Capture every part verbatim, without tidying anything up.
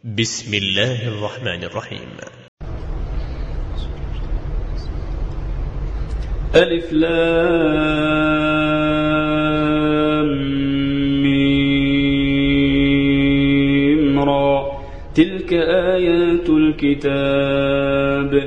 بسم الله الرحمن الرحيم. ألف لام ميم را تلك آيات الكتاب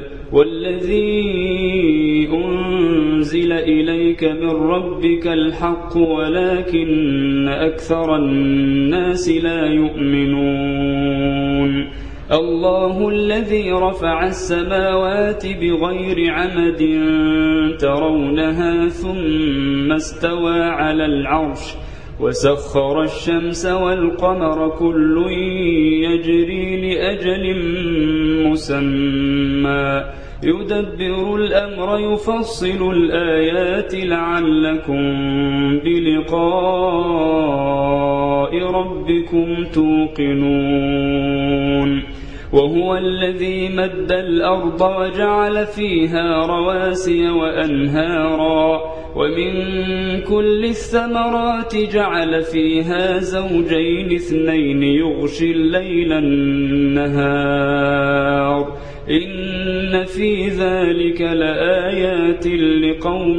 والذي أنزل إليك من ربك الحق ولكن أكثر الناس لا يؤمنون. الله الذي رفع السماوات بغير عمد ترونها ثم استوى على العرش وسخر الشمس والقمر كل يجري لأجل مسمى يدبر الأمر يفصل الآيات لعلكم بلقاء ربكم توقنون. وهو الذي مد الأرض وجعل فيها رواسي وأنهارا ومن كل الثمرات جعل فيها زوجين اثنين يغشي الليل النهار إن في ذلك لآيات لقوم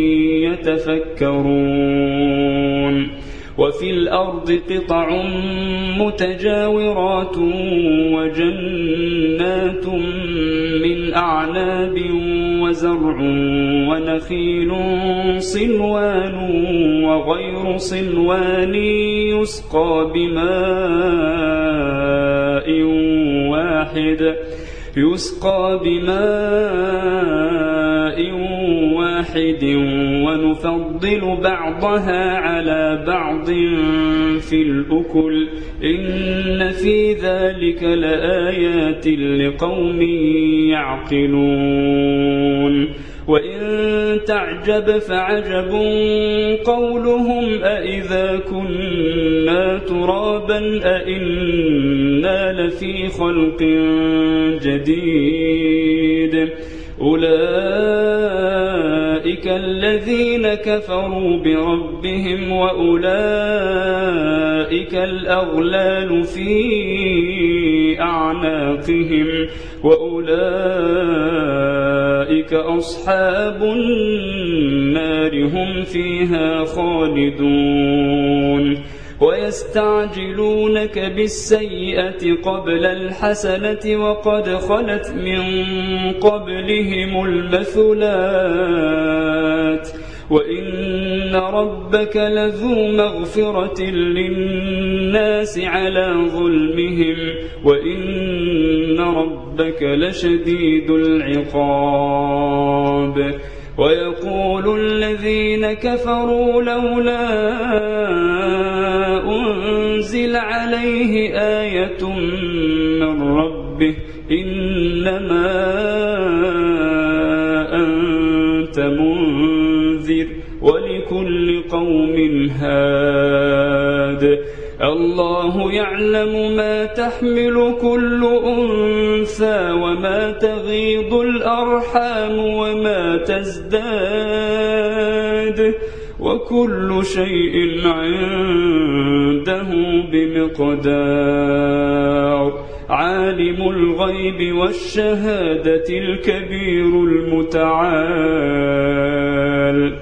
يتفكرون. وفي الأرض قطع متجاورات وجنات من أعناب وزرع ونخيل صنوان وغير صنوان يسقى بماء واحد يسقى بماء واحد ونفضل بعضها على بعض في الأكل إن في ذلك لآيات لقوم يعقلون. وإن تعجب فعجب قولهم أإذا كنا ترابا أإنا لفي خلق جديد أولئك الذين كفروا بربهم وأولئك الأغلال في أعناقهم وأولئك أصحاب النار هم فيها خالدون. ويستعجلونك بالسيئة قبل الحسنة وقد خلت من قبلهم المثلات وإن ربك لذو مغفرة للناس على ظلمهم وإن ربك لشديد العقاب. ويقول الذين كفروا لولا أنزل عليه آية من ربه إنما أنت منذر ولكل قوم هاد الله يعلم ما تحمل كل أنثى وما تغيض الأرحام وما تزداد وكل شيء عنده بمقدار. عالم الغيب والشهادة الكبير المتعال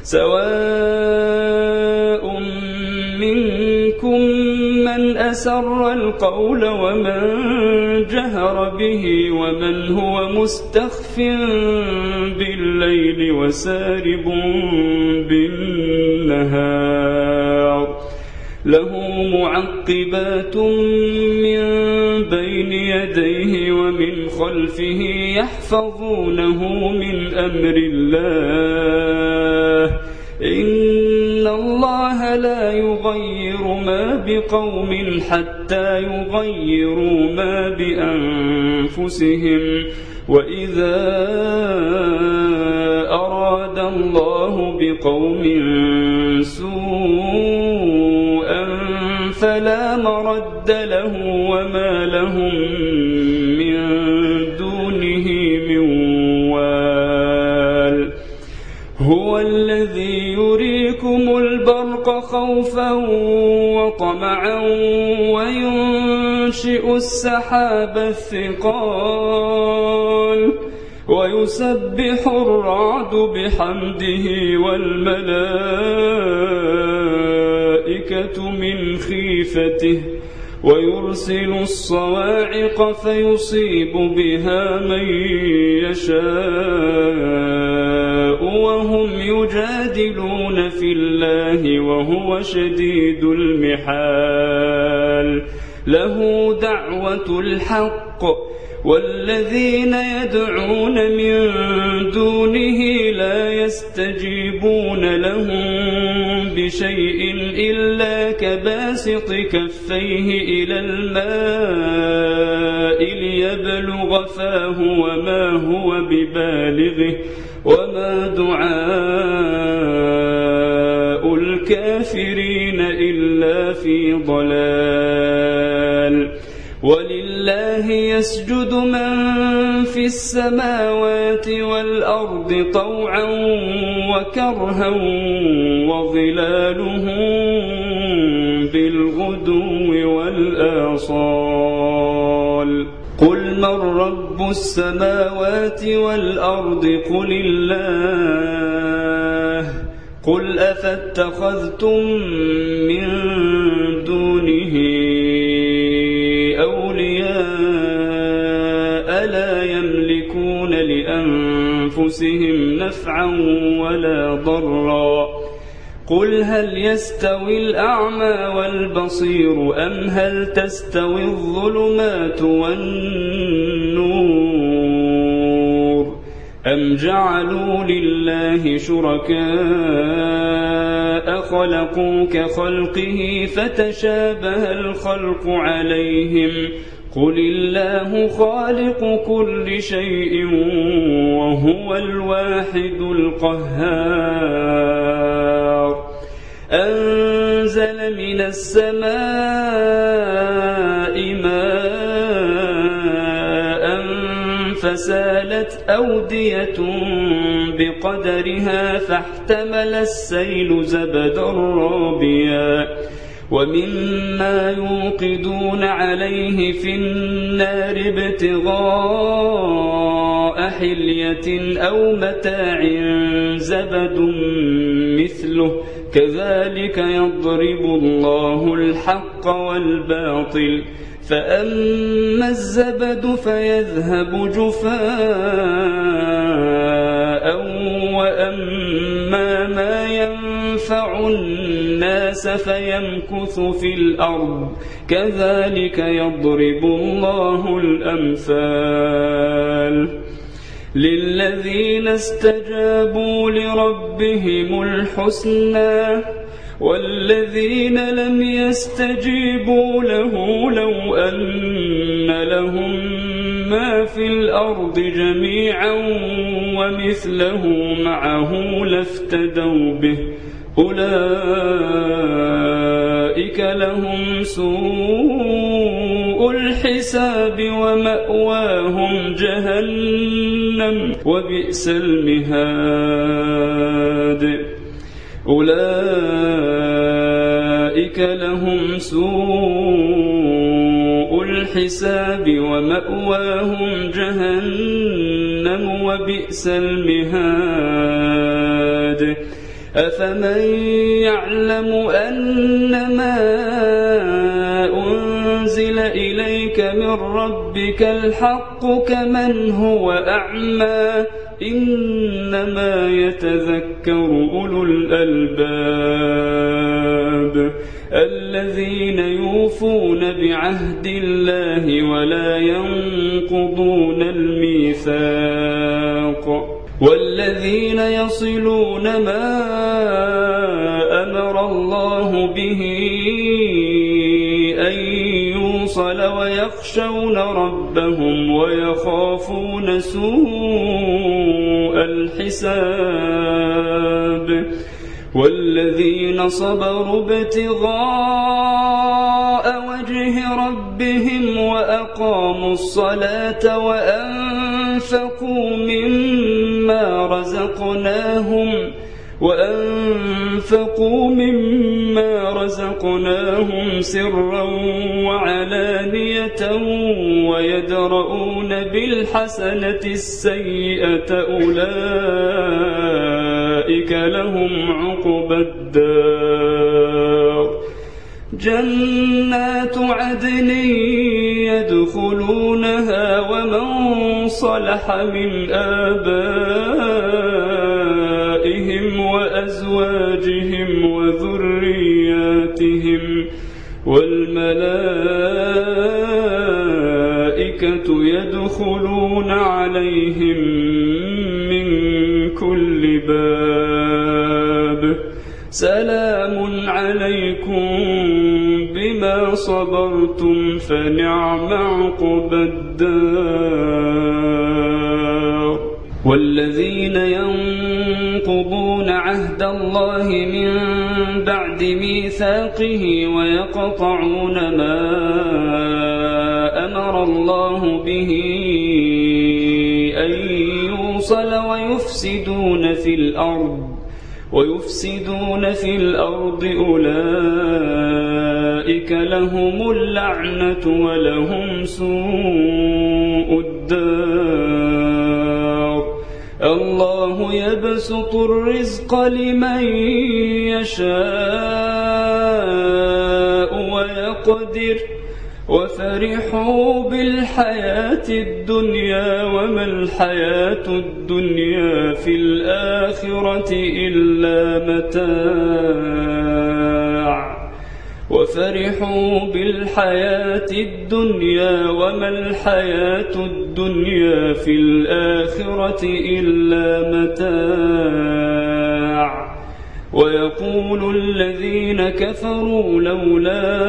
سواء منكم من أسر القول ومن جهر به ومن هو مستخف بالليل وسارب بالنهار له معقبات من بين يديه ومن خلفه يحفظونه من أمر الله إن الله لا يغير ما بقوم حتى يغيروا ما بأنفسهم وإذا أراد الله بقوم سوءا فلا مرد له وما لهم من دونه من وال. هو الذي يريكم البرق خوفا وطمعا وينذر ينشئ السحاب الثقال ويسبح الرعد بحمده والملائكة من خيفته ويرسل الصواعق فيصيب بها من يشاء وهم يجادلون في الله وهو شديد المحال له دعوة الحق والذين يدعون من دونه لا يستجيبون لهم بشيء إلا كباسط كفيه إلى الماء ليبلغ فاه وما هو ببالغه وما دعاء الكافرين إلا في ضلال ولله يسجد من في السماوات والأرض طوعا وكرها وظلالهم بالغدو والآصال قل من رب السماوات والأرض قل الله قل أفاتخذتم من دونه أولياء لا يملكون لأنفسهم نفعا ولا ضرا قل هل يستوي الأعمى والبصير أم هل تستوي الظلمات والنور أم جعلوا لله شركاء خلقوا كخلقه فتشابه الخلق عليهم قل الله خالق كل شيء وهو الواحد القهار أنزل من السماء ماء فسالت أودية بقدرها فاحتمل السيل زبدا رابيا ومما يوقدون عليه في النار ابتغاء حلية أو متاع زبد مثله كذلك يضرب الله الحق والباطل فأما الزبد فيذهب جفاء وأما ما ينفع الناس فيمكث في الأرض كذلك يضرب الله الأمثال للذين استجابوا لربهم الحسنى والذين لم يستجيبوا له لو أن لهم ما في الأرض جميعا ومثله معه لافتدوا به أولئك لهم سوء الحساب ومأواهم جهنم وبئس المهاد أولئك لهم سوء الحساب ومأواهم جهنم وبئس المهاد أفمن يعلم أنما أنزل إليك من ربك الحق كمن هو أعمى إنما يتذكر أولو الألباب الذين يوفون بعهد الله ولا ينقضون الميثاق والذين يصلون ما أمر الله به أن يوصل ويخشون ربهم ويخافون سوء الحساب والذين صبروا ابتغاء وجه ربهم وأقاموا الصلاة وأنفقوا مما رزقناهم وأنفقوا مما رزقناهم سرا وعلانية ويدرؤون بالحسنة السيئة أولئك لهم عقبى الدار جنات عدن يدخلونها ومن صلح من آبائهم وأزواجهم وذرياتهم والملائكة يدخلون عليهم من كل باب سلام عليكم بما صبرتم فنعم عقبى الدار والذين ينقضون عهد الله من بعد ميثاقه ويقطعون ما أمر الله به أن يوصل ويفسدون في الأرض ويفسدون في الأرض أولئك لهم اللعنة ولهم سوء الدار الله يبسط الرزق لمن يشاء ويقدر وفرحوا بالحياة الدنيا وما الحياة الدنيا في الآخرة إلا متاع وفرحوا بالحياة الدنيا وما الحياة الدنيا في الآخرة إلا متاع ويقول الذين كفروا لولا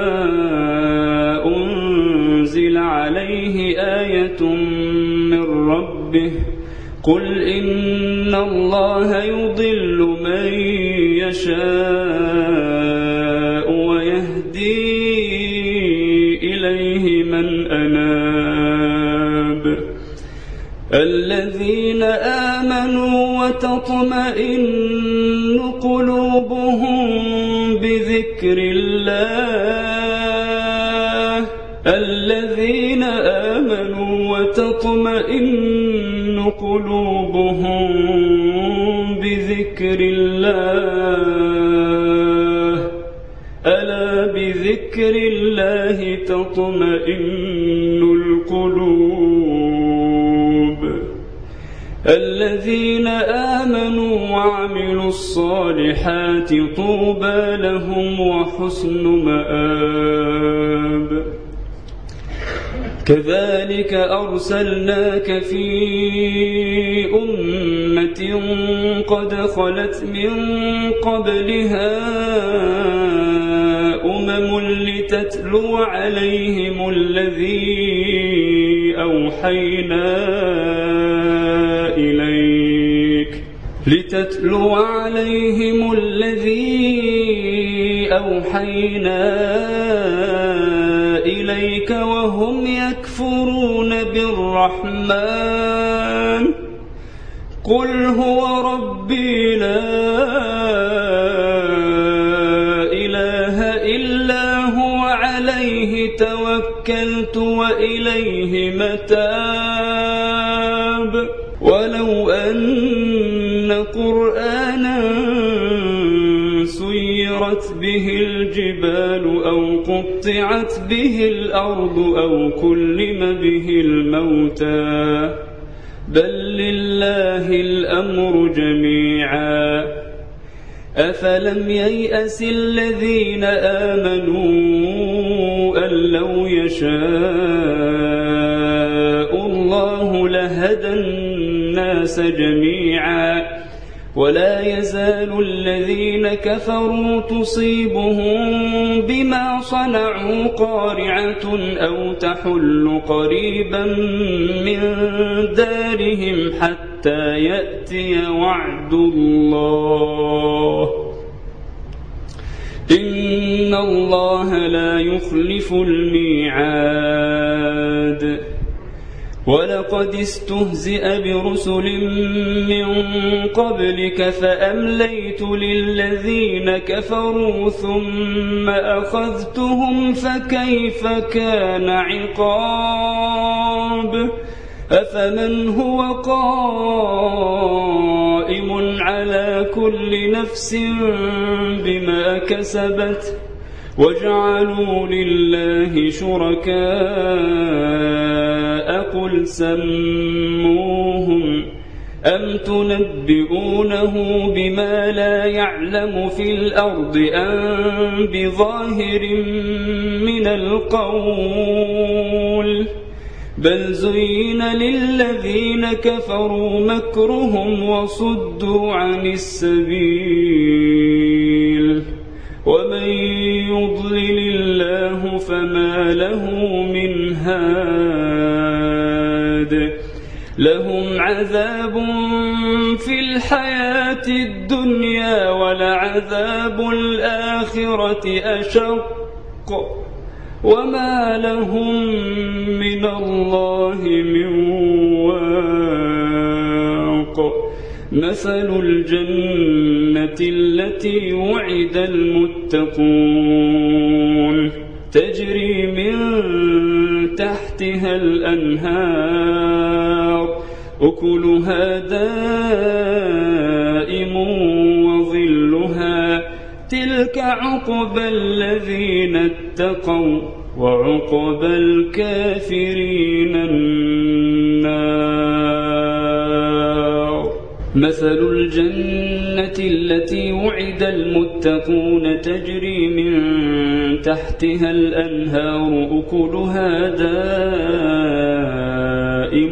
أنزل عليه آية من ربه قل إن الله يضل من يشاء ويهدي إليه من أناب الذين آمنوا وتطمئن قلوبهم بذكر الله الذين آمنوا وتطمئن قلوبهم بذكر الله ألا بذكر الله تطمئن القلوب الذين آمنوا وعملوا الصالحات طوبى لهم وحسن مآب كذلك أرسلناك في أمة قد خلت من قبلها أمم لتتلو عليهم الذي أوحينا إليك لتتلو عليهم الذي أوحينا إليك وهم يكفرون بالرحمن قل هو ربي لا إله إلا هو عليه توكلت وإليه متاب ولو أن قرآنا سيرت به الجبال أو قطعت به الأرض أو كلم به الموتى بل لله الأمر جميعا أفلم ييأس الذين آمنوا أن لو يشاء الله لهدى الناس جميعا ولا يزال الذين كفروا تصيبهم بما صنعوا قارعة أو تحل قريبا من دارهم حتى يأتي وعد الله إن الله لا يخلف الميعاد ولقد استهزئ برسل من قبلك فأمليت للذين كفروا ثم أخذتهم فكيف كان عقاب أفمن هو قائم على كل نفس بما كسبت وجعلوا لله شركاء قل سموهم أم تنبئونه بما لا يعلم في الأرض أم بظاهر من القول بل زين للذين كفروا مكرهم وصدوا عن السبيل ومن يضلل الله فما له من هاد لهم عذاب في الحياة الدنيا ولعذاب الآخرة أشق وما لهم من الله من واق مثل الجنة التي وعد المتقون تجري من تحتها الأنهار أكلها دائم وظلها تلك عقبى الذين اتقوا وعقبى الكافرين النار مثل الجنة التي وعد المتقون تجري من تحتها الأنهار أكلها دائم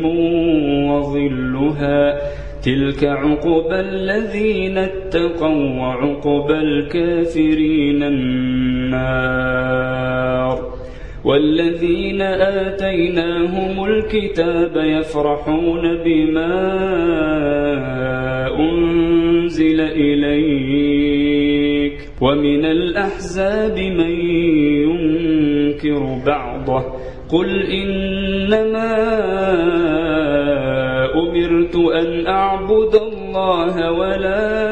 وظلها تلك عقبى الذين اتقوا وعقبى الكافرين النار والذين آتيناهم الكتاب يفرحون بما أنزل إليك ومن الأحزاب من ينكر بعضه قل إنما أمرت أن أعبد الله ولا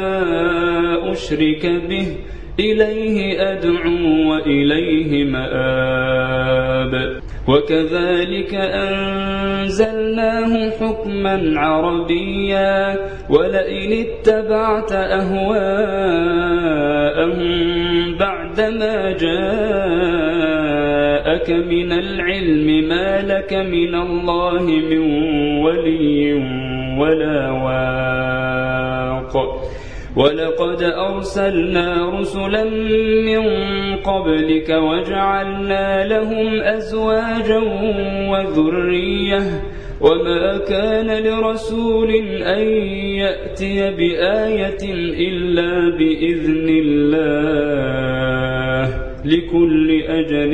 أشرك به إليه أدعو وإليه مآب وكذلك أنزلناه حكما عربيا ولئن اتبعت أهواءهم بعدما جاءك من العلم ما لك من الله من ولي ولا واق ولقد أرسلنا رسلا من قبلك وجعلنا لهم أزواجا وذرية وما كان لرسول أن يأتي بآية إلا بإذن الله لكل أجل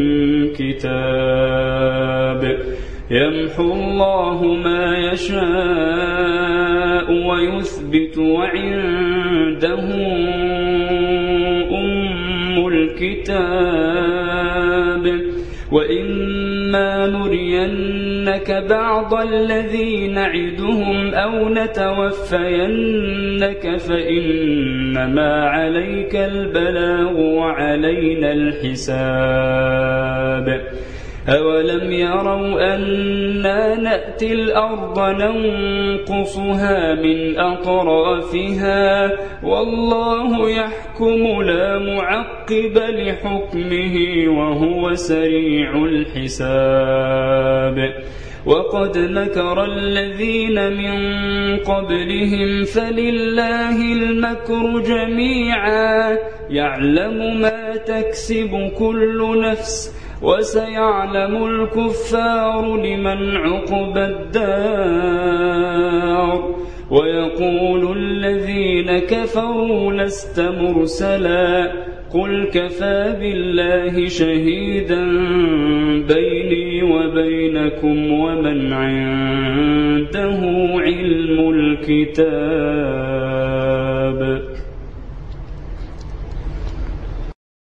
كتاب يمحو الله ما يشاء ويثبت وعنده أم الكتاب وإما نرينك بعض الذي نعدهم أو نتوفينك فإنما عليك البلاغ وعلينا الحساب أولم يروا أنا نأتي الأرض ننقصها من أطرافها والله يحكم لا معقب لحكمه وهو سريع الحساب وقد مكر الذين من قبلهم فلله المكر جميعا يعلم ما تكسب كل نفس وسيعلم الكفار لمن عقبى الدار ويقول الذين كفروا لست مرسلا قل كفى بالله شهيدا بيني وبينكم ومن عنده علم الكتاب